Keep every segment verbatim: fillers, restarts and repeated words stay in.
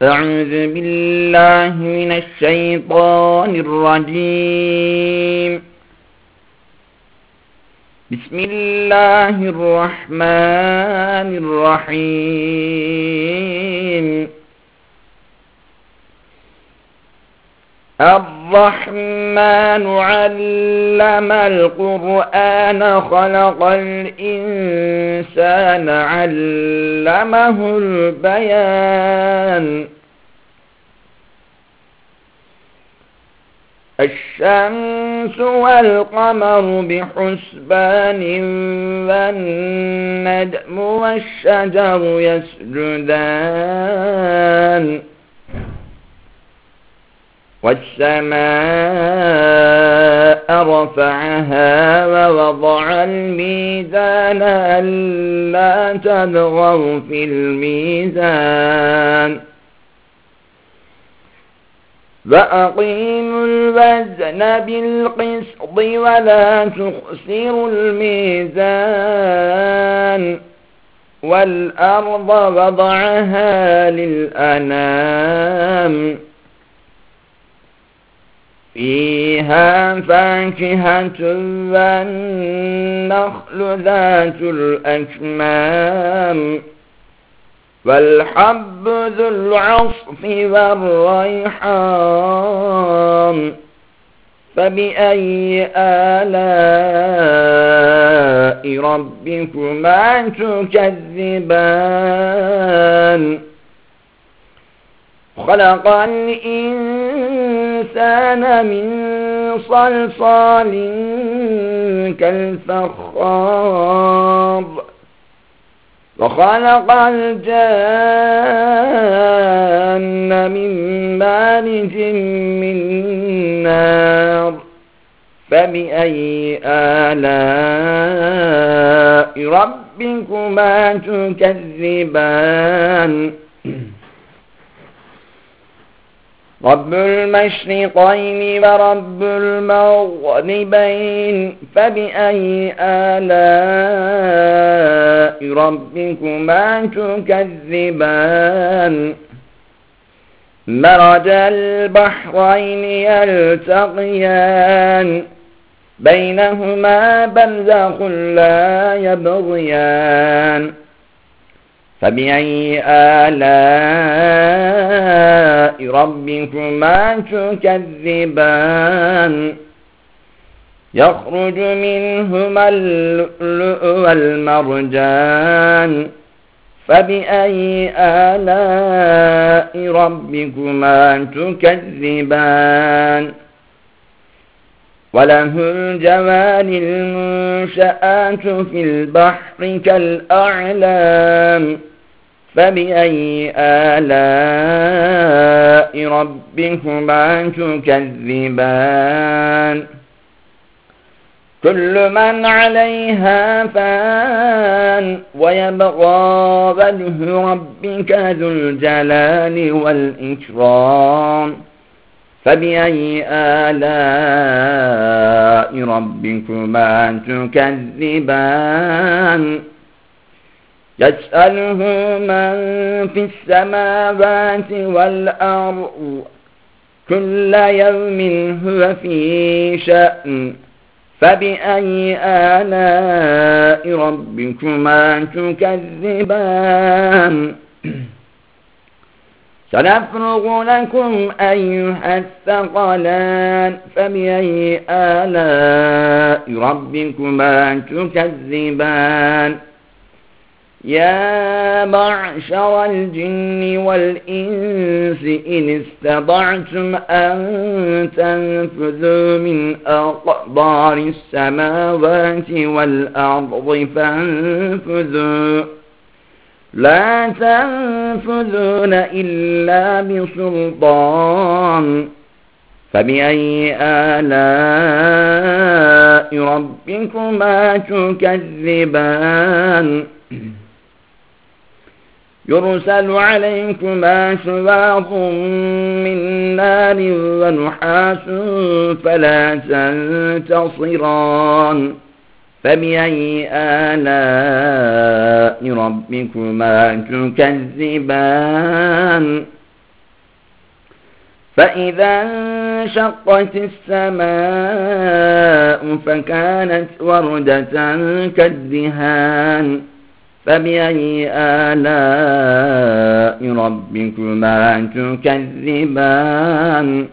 أعوذ بالله من الشيطان الرجيم. بسم الله الرحمن الرحيم. الرحمن علم القرآن خلق الإنسان علمه البيان. الشمس والقمر بحسبان والنجم والشجر يسجدان والسماء رفعها ووضع الميزان ألا تطغوا في الميزان وأقيموا الوزن بالقسط ولا تخسروا الميزان والأرض وضعها للأنام فيها فاكهة والنخل ذات الأكمام والحب ذو العصف والريحان فبأي آلاء ربكما تكذبان خلق الإنسان من صلصال كالفخار وخلق الجان من مارج من نار فبأي آلاء ربكما تكذبان رب المشرقين ورب المغربين فبأي آلاء ربكما تكذبان مرج البحرين يلتقيان بينهما برزخ لا يبغيان فبأي آلاء ربكما تكذبان يخرج منهما اللؤلؤ والمرجان فبأي آلاء ربكما تكذبان وله الجوار المنشآت في البحر كالأعلام فبأي آلاء ربكما تكذبان كل من عليها فان ويبقى وجه ربك ذو الجلال والإكرام فبأي آلاء ربكما تكذبان يسأله من في السماوات والأرض كل يوم هو في شأن فبأي آلاء ربكما تكذبان سنفرغ لكم أيها الثقلان فبأي آلاء ربكما تكذبان يا معشر الجن والإنس إن استطعتم أن تنفذوا من أقطار السماوات والأرض فانفذوا لا تنفذون إلا بسلطان فبأي آلاء ربكما تكذبان يرسل عليكما شواظ من نار ونحاس فلا تنتصران فبأي آلاء ربكما تكذبان فإذا انشقت السماء فكانت وردة كالدهان فبأي آلاء ربكما تكذبان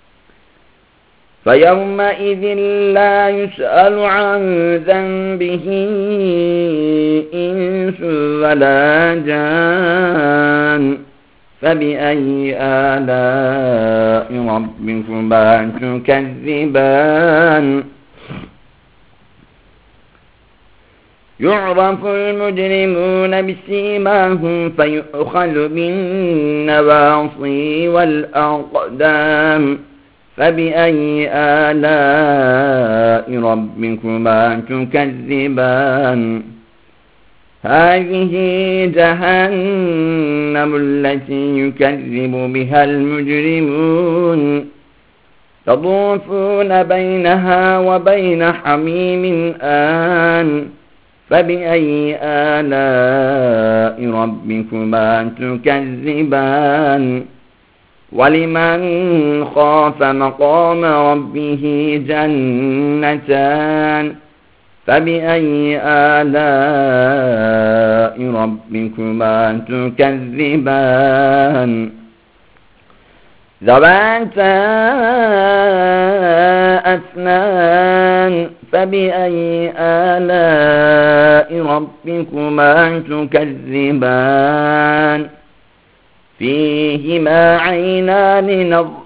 فيومئذ لا يسأل عن ذنبه إنس ولا جان فبأي آلاء ربكما تكذبان يعرف المجرمون بسيماهم فيؤخذ بالنواصي والأقدام فبأي آلاء ربكما تكذبان هذه جهنم التي يكذب بها المجرمون يطوفون بينها وبين حميم آن فبأي آلاء ربكما تكذبان ولمن خاف مقام ربه جنتان فبأي آلاء ربكما تكذبان ذواتا أفنان فبأي آلاء ربكما تكذبان فيهما عينان نض